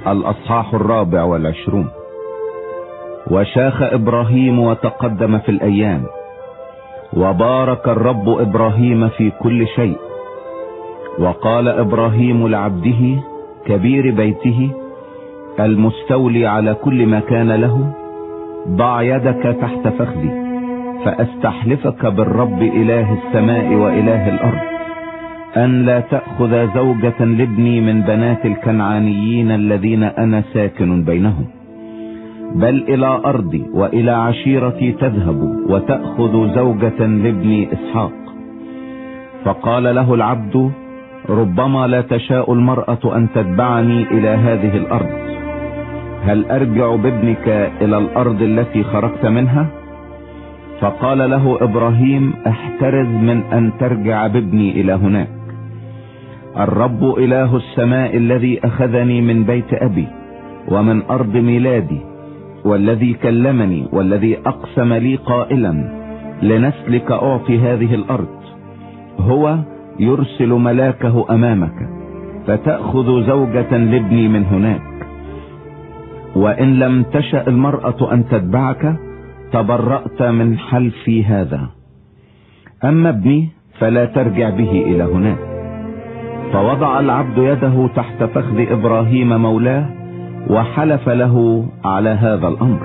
الأصحاح 24. وشاخ إبراهيم وتقدم في الأيام، وبارك الرب إبراهيم في كل شيء. وقال إبراهيم لعبده كبير بيته المستولي على كل ما كان له: ضع يدك تحت فخذي فأستحلفك بالرب إله السماء وإله الأرض أن لا تأخذ زوجة لابني من بنات الكنعانيين الذين أنا ساكن بينهم، بل إلى أرضي وإلى عشيرتي تذهب وتأخذ زوجة لابني إسحاق. فقال له العبد: ربما لا تشاء المرأة أن تتبعني إلى هذه الأرض، هل أرجع بابنك إلى الأرض التي خرجت منها؟ فقال له إبراهيم: احترز من أن ترجع بابني إلى هناك. الرب إله السماء الذي أخذني من بيت أبي ومن أرض ميلادي، والذي كلمني والذي أقسم لي قائلا: لنسلك أعطي هذه الأرض، هو يرسل ملاكه أمامك فتأخذ زوجة لابني من هناك. وإن لم تشأ المرأة أن تتبعك تبرأت من حلفي هذا، أما ابني فلا ترجع به إلى هناك. فوضع العبد يده تحت فخذ إبراهيم مولاه وحلف له على هذا الأمر.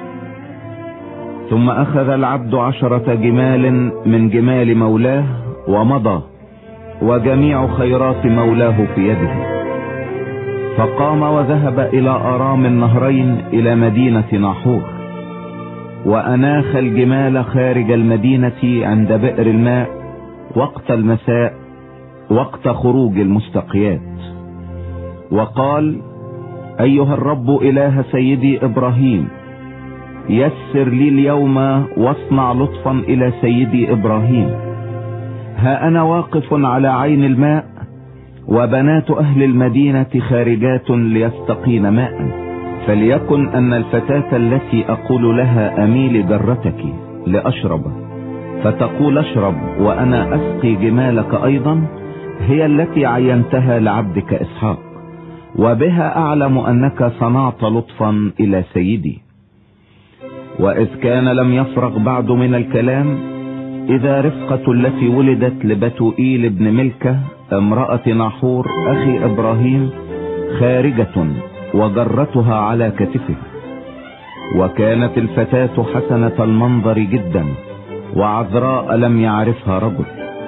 ثم أخذ العبد 10 جمال من جمال مولاه ومضى، وجميع خيرات مولاه في يده. فقام وذهب إلى أرام النهرين إلى مدينة ناحور، وأناخ الجمال خارج المدينة عند بئر الماء وقت المساء وقت خروج المستقيات. وقال: أيها الرب إله سيدي إبراهيم، يسر لي اليوم واصنع لطفا إلى سيدي إبراهيم. ها أنا واقف على عين الماء، وبنات أهل المدينة خارجات ليستقين ماء، فليكن أن الفتاة التي أقول لها أميل جرتك لأشرب، فتقول أشرب وأنا أسقي جمالك أيضا، هي التي عينتها لعبدك إسحاق، وبها أعلم أنك صنعت لطفا إلى سيدي. وإذ كان لم يفرغ بعد من الكلام، إذا رفقة التي ولدت لبتوئيل بن ملكة امرأة ناحور أخي إبراهيم خارجة وجرتها على كتفه. وكانت الفتاة حسنة المنظر جدا وعذراء لم يعرفها رجل،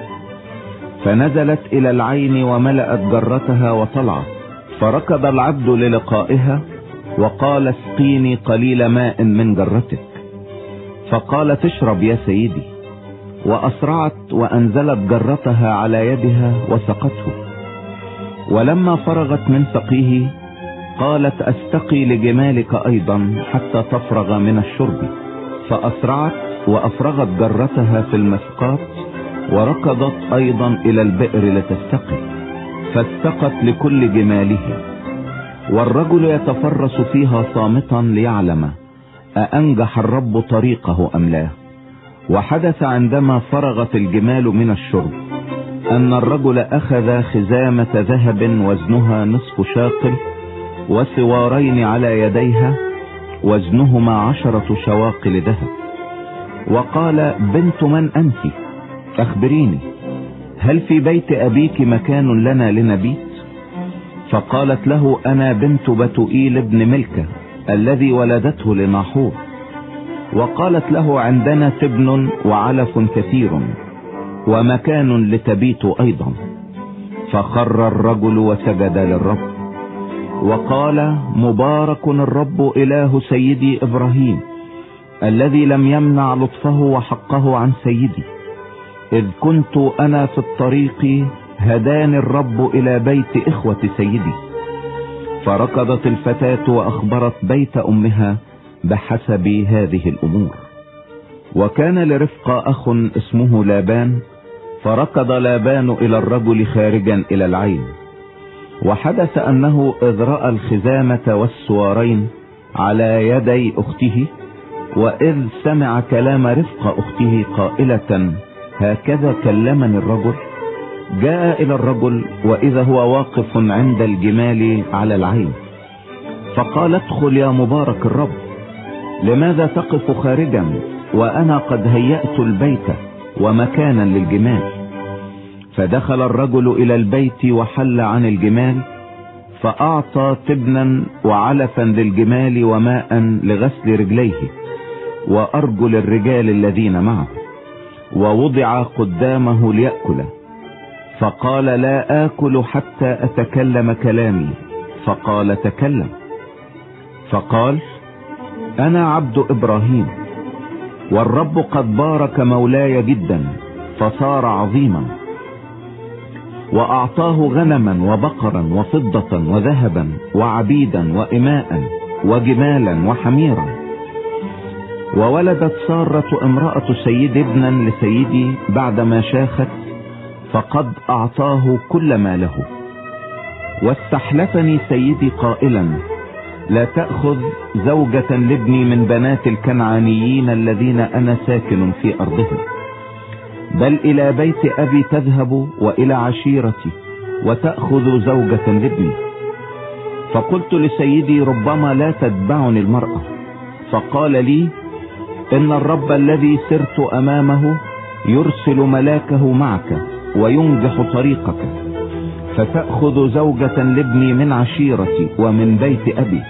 فنزلت إلى العين وملأت جرتها وطلعت. فركض العبد للقائها وقال: اسقيني قليل ماء من جرتك. فقالت: اشرب يا سيدي. وأسرعت وأنزلت جرتها على يدها وسقته. ولما فرغت من سقيه قالت: استقي لجمالك أيضا حتى تفرغ من الشرب. فأسرعت وأفرغت جرتها في المسقات، وركضت أيضا إلى البئر لتستقي، فاستقت لكل جماله. والرجل يتفرس فيها صامتا ليعلم أأنجح الرب طريقه أم لا. وحدث عندما فرغت الجمال من الشرب أن الرجل أخذ خزامة ذهب وزنها نصف شاقل، وسوارين على يديها وزنهما 10 شواقل ذهب. وقال: بنت من أنت؟ أخبريني، هل في بيت أبيك مكان لنا لنبيت؟ فقالت له: أنا بنت بتوئيل بن ملكة الذي ولدته لناحور. وقالت له: عندنا تبن وعلف كثير ومكان لتبيت أيضا. فخر الرجل وسجد للرب وقال: مبارك الرب إله سيدي إبراهيم الذي لم يمنع لطفه وحقه عن سيدي. إذ كنت أنا في الطريق هداني الرب إلى بيت إخوة سيدي. فركضت الفتاة وأخبرت بيت أمها بحسب هذه الأمور. وكان لرفقة أخ اسمه لابان، فركض لابان إلى الرجل خارجا إلى العين. وحدث أنه إذ رأى الخزامة والسوارين على يدي أخته، وإذ سمع كلام رفقة أخته قائلة: هكذا كلمني الرجل، جاء إلى الرجل وإذا هو واقف عند الجمال على العين. فقال ادخل يا مبارك الرب، لماذا تقف خارجا وأنا قد هيأت البيت ومكانا للجمال؟ فدخل الرجل إلى البيت وحل عن الجمال، فأعطى تبنا وعلفا للجمال وماء لغسل رجليه وأرجل الرجال الذين معه، ووضع قدامه ليأكل. فقال لا آكل حتى أتكلم كلامي. فقال تكلم. فقال أنا عبد إبراهيم، والرب قد بارك مولاي جدا فصار عظيما، وأعطاه غنما وبقرا وفضة وذهبا وعبيدا وإماء وجمالا وحميرا. وولدت سارة امرأة سيد ابنا لسيدي بعدما شاخت، فقد أعطاه كل ما له. واستحلفني سيدي قائلا لا تأخذ زوجة لابني من بنات الكنعانيين الذين أنا ساكن في أرضهم، بل إلى بيت أبي تذهب وإلى عشيرتي وتأخذ زوجة لابني. فقلت لسيدي ربما لا تتبعني المرأة. فقال لي إن الرب الذي سرت أمامه يرسل ملاكه معك وينجح طريقك، فتأخذ زوجة لابني من عشيرتي ومن بيت أبي.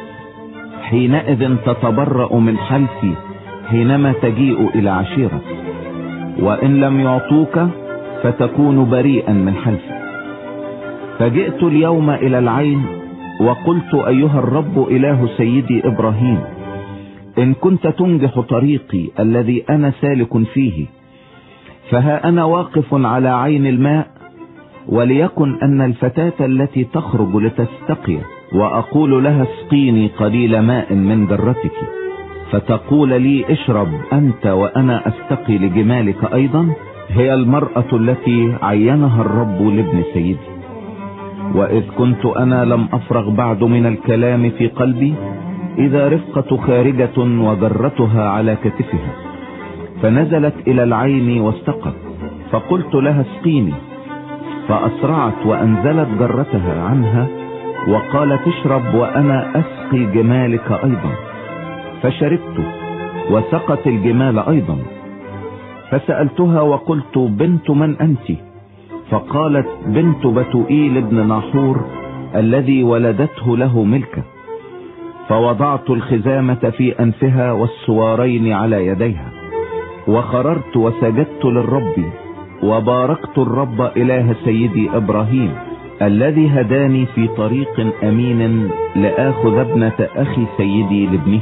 حينئذ تتبرأ من حلفي حينما تجيء إلى عشيرتي، وإن لم يعطوك فتكون بريئا من حلفي. فجئت اليوم إلى العين وقلت أيها الرب إله سيدي إبراهيم، إن كنت تنجح طريقي الذي أنا سالك فيه، فها أنا واقف على عين الماء، وليكن أن الفتاة التي تخرج لتستقي وأقول لها اسقيني قليل ماء من جرتك، فتقول لي اشرب أنت وأنا أستقي لجمالك أيضا، هي المرأة التي عينها الرب لابن سيدي. وإذ كنت أنا لم أفرغ بعد من الكلام في قلبي، إذا رفقة خارجة وجرتها على كتفها، فنزلت إلى العين واستقت. فقلت لها اسقيني، فأسرعت وأنزلت جرتها عنها وقالت اشرب وأنا أسقي جمالك أيضا. فشربت وسقت الجمال أيضا. فسألتها وقلت بنت من أنت؟ فقالت بنت بتوئيل ابن ناحور الذي ولدته له ملكة. فوضعت الخزامة في أنفها والسوارين على يديها، وخررت وسجدت للرب، وباركت الرب إله سيدي إبراهيم الذي هداني في طريق أمين لآخذ ابنة أخي سيدي لابنه.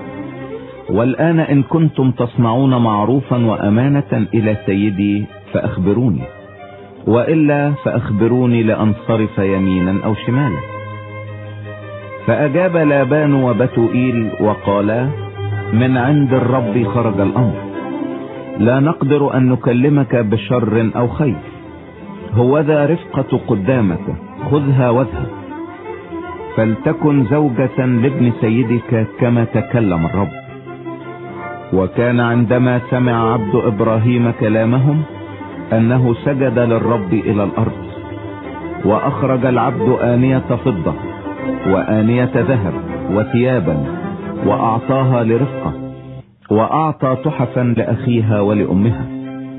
والآن إن كنتم تصنعون معروفا وأمانة إلى سيدي فأخبروني، وإلا فأخبروني لأنصرف يمينا أو شمالا. فأجاب لابان وبتوئيل وقالا من عند الرب خرج الأمر، لا نقدر أن نكلمك بشر أو خير، هوذا رفقة قدامك، خذها واذهب، فلتكن زوجة لابن سيدك كما تكلم الرب. وكان عندما سمع عبد إبراهيم كلامهم أنه سجد للرب إلى الأرض. وأخرج العبد آنية فضة وآنية ذهب وثيابا وأعطاها لرفقة، وأعطى تحفا لأخيها ولأمها.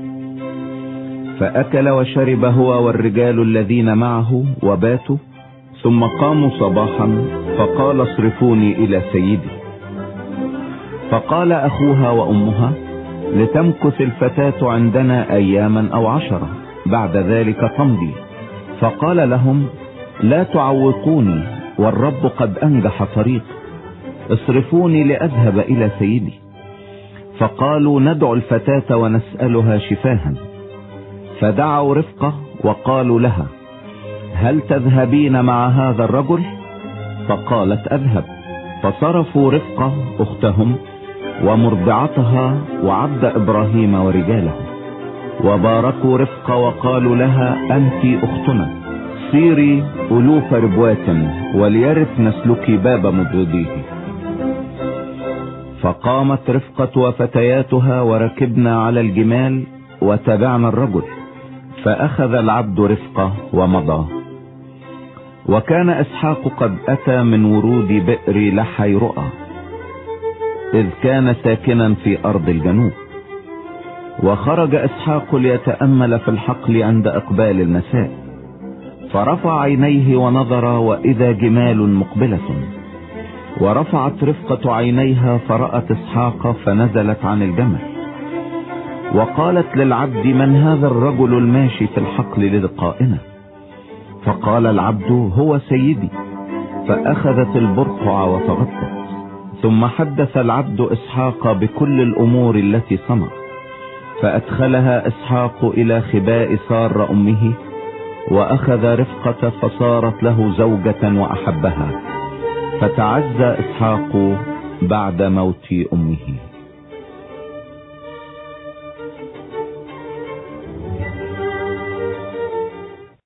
فأكل وشرب هو والرجال الذين معه وباتوا، ثم قاموا صباحا فقال اصرفوني إلى سيدي. فقال أخوها وأمها لتمكث الفتاة عندنا أياما أو 10، بعد ذلك تمضي. فقال لهم لا تعوقوني، والرب قد أنجح طريق، اصرفوني لأذهب إلى سيدي. فقالوا ندعو الفتاة ونسألها شفاها. فدعوا رفقة وقالوا لها هل تذهبين مع هذا الرجل؟ فقالت أذهب. فصرفوا رفقة أختهم ومرضعتها وعبد إبراهيم ورجاله، وباركوا رفقة وقالوا لها أنت أختنا، سيري ألوف ربوات وليرث نسلك باب مبغضيه. فقامت رفقة وفتياتها وركبنا على الجمال وتبعنا الرجل، فأخذ العبد رفقة ومضى. وكان إسحاق قد أتى من ورود بئر لحي رؤى، إذ كان ساكنا في أرض الجنوب. وخرج إسحاق ليتأمل في الحقل عند إقبال المساء، فرفع عينيه ونظر وإذا جمال مقبلة، ورفعت رفقة عينيها فرأت إسحاق فنزلت عن الجمل، وقالت للعبد: من هذا الرجل الماشي في الحقل للقائنا؟ فقال العبد: هو سيدي. فأخذت البرقع وتغطت. ثم حدث العبد إسحاق بكل الأمور التي صنع، فأدخلها إسحاق إلى خباء سارة أمه، وأخذ رفقة فصارت له زوجة وأحبها، فتعزى إسحاق بعد موت أمه.